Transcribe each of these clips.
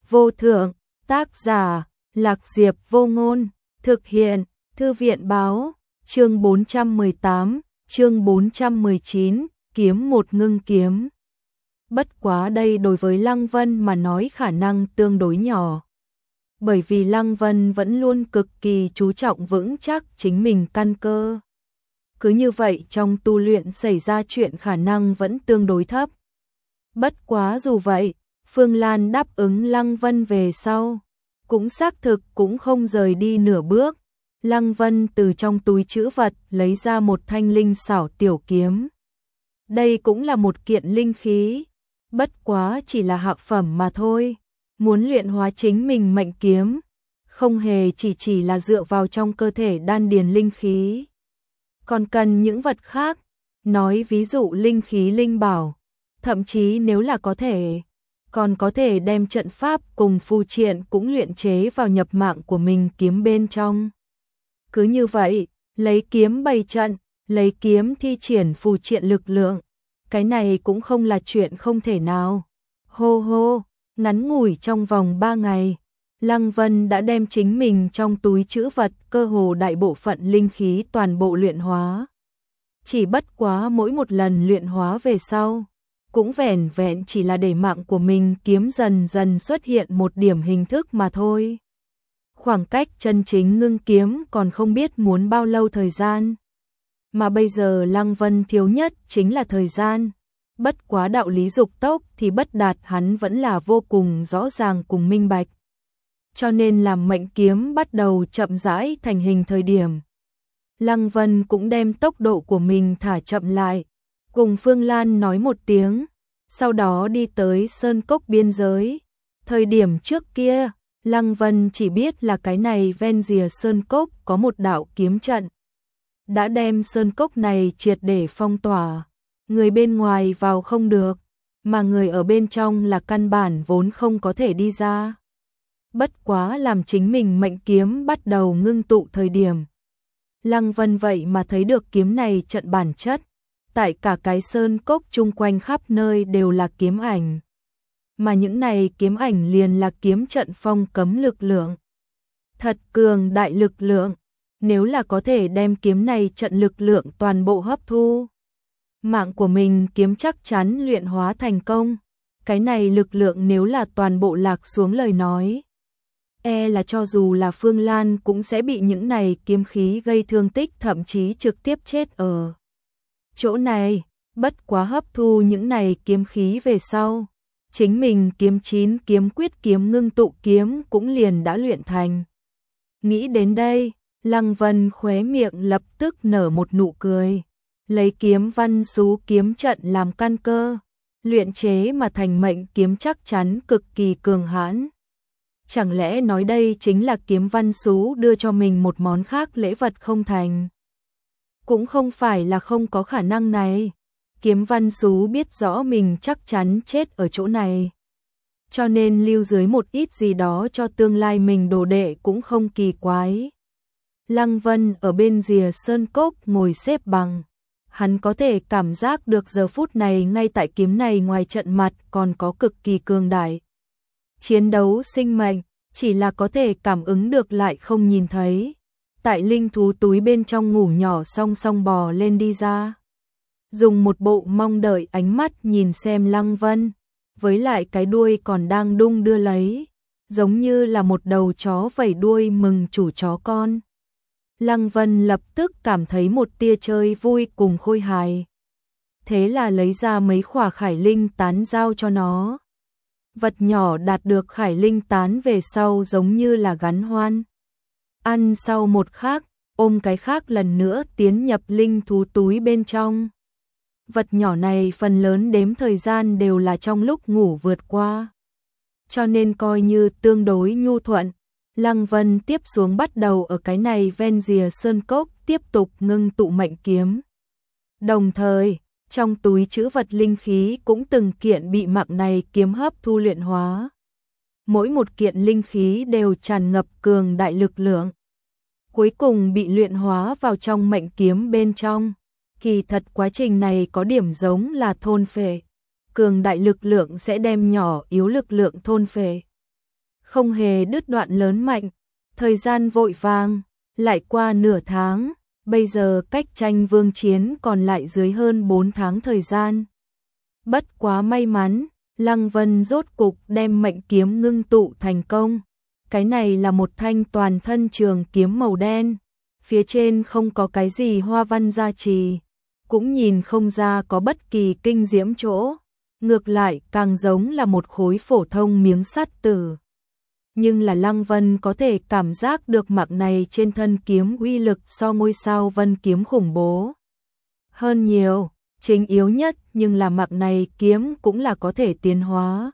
vô thượng, tác giả, Lạc Diệp Vô Ngôn, thực hiện, Thư viện báo, chương 418, chương 419, kiếm một ngưng kiếm. Bất quá đây đối với Lăng Vân mà nói khả năng tương đối nhỏ. Bởi vì Lăng Vân vẫn luôn cực kỳ chú trọng vững chắc chính mình căn cơ. Cứ như vậy trong tu luyện xảy ra chuyện khả năng vẫn tương đối thấp. Bất quá dù vậy, Phương Lan đáp ứng Lăng Vân về sau, cũng xác thực cũng không rời đi nửa bước. Lăng Vân từ trong túi trữ vật lấy ra một thanh linh xảo tiểu kiếm. Đây cũng là một kiện linh khí, bất quá chỉ là hạ phẩm mà thôi. Muốn luyện hóa chính mình mệnh kiếm, không hề chỉ là dựa vào trong cơ thể đan điền linh khí. Còn cần những vật khác, nói ví dụ linh khí linh bảo, thậm chí nếu là có thể, còn có thể đem trận pháp cùng phù triện cũng luyện chế vào nhập mạng của mình kiếm bên trong. Cứ như vậy, lấy kiếm bày trận, lấy kiếm thi triển phù triện lực lượng, cái này cũng không là chuyện không thể nào. Hô hô, ngắn ngủi trong vòng 3 ngày, Lăng Vân đã đem chính mình trong túi trữ vật cơ hồ đại bộ phận linh khí toàn bộ luyện hóa. Chỉ bất quá mỗi một lần luyện hóa về sau, cũng vẻn vẹn chỉ là để mạng của mình kiếm dần dần xuất hiện một điểm hình thức mà thôi. Khoảng cách chân chính ngưng kiếm còn không biết muốn bao lâu thời gian. Mà bây giờ Lăng Vân thiếu nhất chính là thời gian. Bất quá đạo lý dục tốc thì bất đạt hắn vẫn là vô cùng rõ ràng cùng minh bạch. Cho nên làm mệnh kiếm bắt đầu chậm rãi thành hình thời điểm, Lăng Vân cũng đem tốc độ của mình thả chậm lại, cùng Phương Lan nói một tiếng, sau đó đi tới sơn cốc biên giới. Thời điểm trước kia, Lăng Vân chỉ biết là cái này ven rìa sơn cốc có một đạo kiếm trận, đã đem sơn cốc này triệt để phong tỏa, người bên ngoài vào không được, mà người ở bên trong là căn bản vốn không có thể đi ra. Bất quá làm chính mình mệnh kiếm bắt đầu ngưng tụ thời điểm, Lăng Vân vậy mà thấy được kiếm này trận bản chất, tại cả cái sơn cốc chung quanh khắp nơi đều là kiếm ảnh. Mà những này kiếm ảnh liền là kiếm trận phong cấm lực lượng. Thật cường đại lực lượng, nếu là có thể đem kiếm này trận lực lượng toàn bộ hấp thu, mạng của mình kiếm chắc chắn luyện hóa thành công. Cái này lực lượng nếu là toàn bộ lạc xuống lời nói, là cho dù là Phương Lan cũng sẽ bị những này kiếm khí gây thương tích, thậm chí trực tiếp chết ở chỗ này. Bất quá hấp thu những này kiếm khí về sau, chính mình kiếm 9 kiếm quyết kiếm ngưng tụ kiếm cũng liền đã luyện thành. Nghĩ đến đây, Lăng Vân khóe miệng lập tức nở một nụ cười, lấy kiếm văn sú kiếm trận làm căn cơ, luyện chế mà thành mệnh kiếm chắc chắn cực kỳ cường hãn. Chẳng lẽ nói đây chính là kiếm văn sú đưa cho mình một món khác lễ vật không thành? Cũng không phải là không có khả năng này. Kiếm văn sú biết rõ mình chắc chắn chết ở chỗ này, cho nên lưu dưới một ít gì đó cho tương lai mình đồ đệ cũng không kỳ quái. Lăng Vân ở bên rìa sơn cốc ngồi xếp bằng, hắn có thể cảm giác được giờ phút này ngay tại kiếm này ngoài trận mặt còn có cực kỳ cường đại chiến đấu sinh mệnh, chỉ là có thể cảm ứng được lại không nhìn thấy. Tại linh thú túi bên trong ngủ nhỏ song song bò lên đi ra, dùng một bộ mong đợi ánh mắt nhìn xem Lăng Vân, với lại cái đuôi còn đang đung đưa lấy, giống như là một đầu chó vẩy đuôi mừng chủ chó con. Lăng Vân lập tức cảm thấy một tia chơi vui cùng khôi hài. Thế là lấy ra mấy khỏa khải linh tán giao cho nó. Vật nhỏ đạt được khải linh tán về sau giống như là gắn hoan. Ăn sau một khác, ôm cái khác lần nữa tiến nhập linh thú túi bên trong. Vật nhỏ này phần lớn đếm thời gian đều là trong lúc ngủ vượt qua, cho nên coi như tương đối nhu thuận. Lăng Vân tiếp xuống bắt đầu ở cái này ven rìa sơn cốc tiếp tục ngưng tụ mệnh kiếm. Đồng thời, trong túi trữ vật linh khí cũng từng kiện bị mạng này kiếm hấp thu luyện hóa. Mỗi một kiện linh khí đều tràn ngập cường đại lực lượng, cuối cùng bị luyện hóa vào trong mệnh kiếm bên trong. Kỳ thật quá trình này có điểm giống là thôn phệ, cường đại lực lượng sẽ đem nhỏ yếu lực lượng thôn phệ. không hề đứt đoạn lớn mạnh. Thời gian vội vàng, lại qua nửa tháng, bây giờ cách tranh vương chiến còn lại dưới hơn 4 tháng thời gian. Bất quá may mắn, Lăng Vân rốt cục đem mệnh kiếm ngưng tụ thành công. Cái này là một thanh toàn thân trường kiếm màu đen, phía trên không có cái gì hoa văn gia trì, cũng nhìn không ra có bất kỳ kinh diễm chỗ, ngược lại càng giống là một khối phổ thông miếng sắt tử. Nhưng là Lăng Vân có thể cảm giác được mạc này trên thân kiếm uy lực so ngôi sao vân kiếm khủng bố hơn nhiều, chính yếu nhất nhưng là mạc này kiếm cũng là có thể tiến hóa.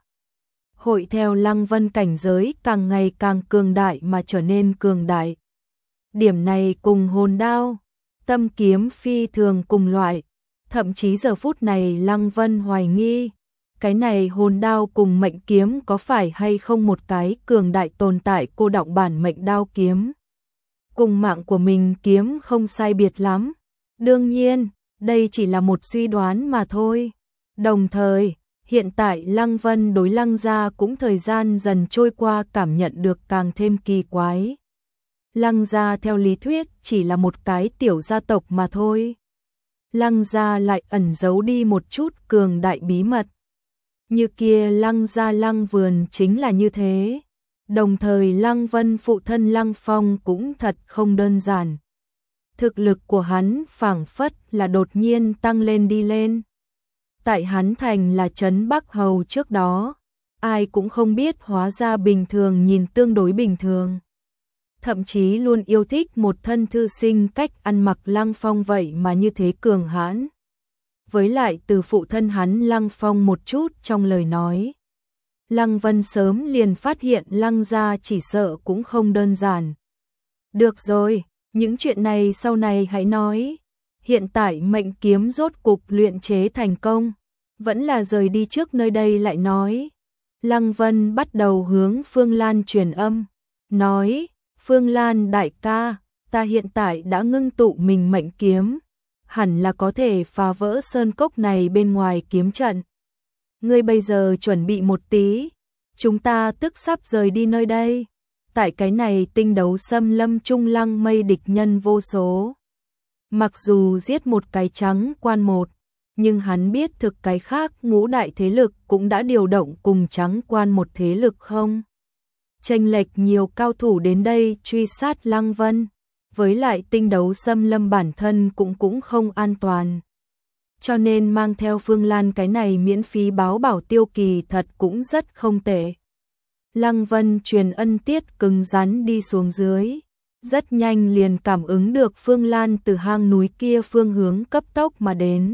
Hội theo Lăng Vân cảnh giới càng ngày càng cường đại mà trở nên cường đại. Điểm này cùng hồn đao, tâm kiếm phi thường cùng loại, thậm chí giờ phút này Lăng Vân hoài nghi, cái này hồn đao cùng mệnh kiếm có phải hay không một cái cường đại tồn tại cô đọng bản mệnh đao kiếm. Cùng mạng của mình kiếm không sai biệt lắm. Đương nhiên, đây chỉ là một suy đoán mà thôi. Đồng thời, hiện tại Lăng Vân đối Lăng gia cũng thời gian dần trôi qua cảm nhận được càng thêm kỳ quái. Lăng gia theo lý thuyết chỉ là một cái tiểu gia tộc mà thôi. Lăng gia lại ẩn giấu đi một chút cường đại bí mật. Như kia Lăng gia Lăng Vườn chính là như thế. Đồng thời Lăng Vân phụ thân Lăng Phong cũng thật không đơn giản. Thực lực của hắn phảng phất là đột nhiên tăng lên đi lên. Tại hắn thành là trấn Bắc Hầu trước đó, ai cũng không biết hóa ra bình thường nhìn tương đối bình thường. Thậm chí luôn yêu thích một thân thư sinh cách ăn mặc Lăng Phong vậy mà như thế cường hãn. Với lại từ phụ thân hắn Lăng Phong một chút trong lời nói. Lăng Vân sớm liền phát hiện Lăng gia chỉ sợ cũng không đơn giản. Được rồi, những chuyện này sau này hãy nói. Hiện tại mệnh kiếm rốt cục luyện chế thành công, vẫn là rời đi trước nơi đây lại nói. Lăng Vân bắt đầu hướng Phương Lan truyền âm, nói, Phương Lan đại ca, ta hiện tại đã ngưng tụ mình mệnh kiếm, hẳn là có thể phá vỡ sơn cốc này bên ngoài kiếm trận. Ngươi bây giờ chuẩn bị một tí, chúng ta tức sắp rời đi nơi đây. Tại cái này tinh đấu xâm lâm trung Lăng Mây địch nhân vô số. Mặc dù giết một cái trắng quan một, nhưng hắn biết thực cái khác ngũ đại thế lực cũng đã điều động cùng trắng quan một thế lực không. Chênh lệch nhiều cao thủ đến đây truy sát Lăng Vân, với lại tinh đấu xâm lâm bản thân cũng không an toàn. Cho nên mang theo Phương Lan cái này miễn phí báo bảo tiêu kỳ thật cũng rất không tệ. Lăng Vân truyền ân tiết cứng rắn đi xuống dưới, rất nhanh liền cảm ứng được Phương Lan từ hang núi kia phương hướng cấp tốc mà đến.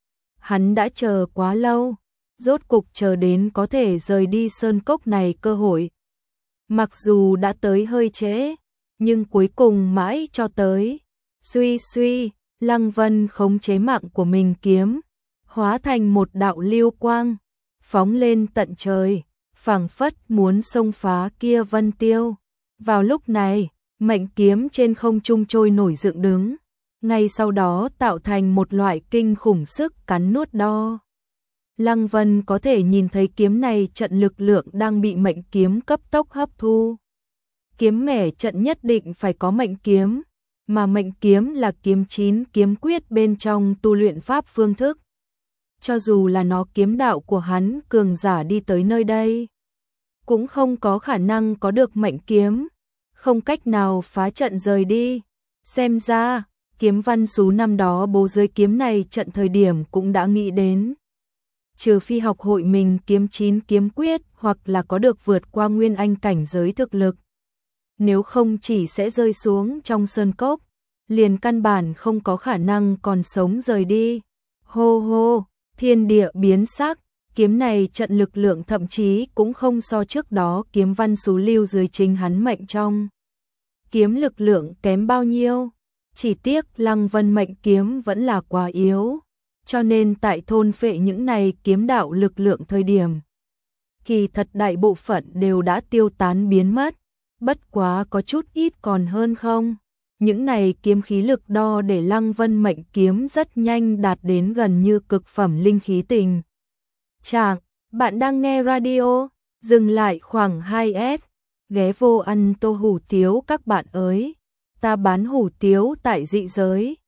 Hắn đã chờ quá lâu, rốt cục chờ đến có thể rời đi sơn cốc này cơ hội. Mặc dù đã tới hơi trễ, nhưng cuối cùng mãi cho tới. Suy suy, Lăng Vân khống chế mạng của mình kiếm, hóa thành một đạo lưu quang, phóng lên tận trời, phảng phất muốn xông phá kia vân tiêu. Vào lúc này, mệnh kiếm trên không trung trôi nổi dựng đứng, ngay sau đó tạo thành một loại kinh khủng sức cắn nuốt đo. Lăng Vân có thể nhìn thấy kiếm này trận lực lượng đang bị mệnh kiếm cấp tốc hấp thu. Kiếm mẻ trận nhất định phải có mệnh kiếm, mà mệnh kiếm là kiếm 9 kiếm quyết bên trong tu luyện pháp phương thức. Cho dù là nó kiếm đạo của hắn cường giả đi tới nơi đây, cũng không có khả năng có được mệnh kiếm, không cách nào phá trận rời đi. Xem ra, Kiếm Văn Sú năm đó bố giới kiếm này trận thời điểm cũng đã nghĩ đến. Trừ phi học hội mình kiếm 9 kiếm quyết hoặc là có được vượt qua nguyên anh cảnh giới thực lực. Nếu không chỉ sẽ rơi xuống trong sơn cốc, liền căn bản không có khả năng còn sống rời đi. Hô hô, thiên địa biến sắc, kiếm này trận lực lượng thậm chí cũng không so trước đó Kiếm Văn Sú lưu dưới chính hắn mệnh trong. Kiếm lực lượng kém bao nhiêu, chỉ tiếc Lăng Vân mệnh kiếm vẫn là quá yếu, cho nên tại thôn phệ những này kiếm đạo lực lượng thời điểm, kỳ thật đại bộ phận đều đã tiêu tán biến mất, bất quá có chút ít còn hơn không. Những này kiếm khí lực đo để Lăng Vân mệnh kiếm rất nhanh đạt đến gần như cực phẩm linh khí tình. Bạn đang nghe radio, dừng lại khoảng 2S. ghé vô ăn tô hủ tiếu các bạn ơi. Ta bán hủ tiếu tại dị giới,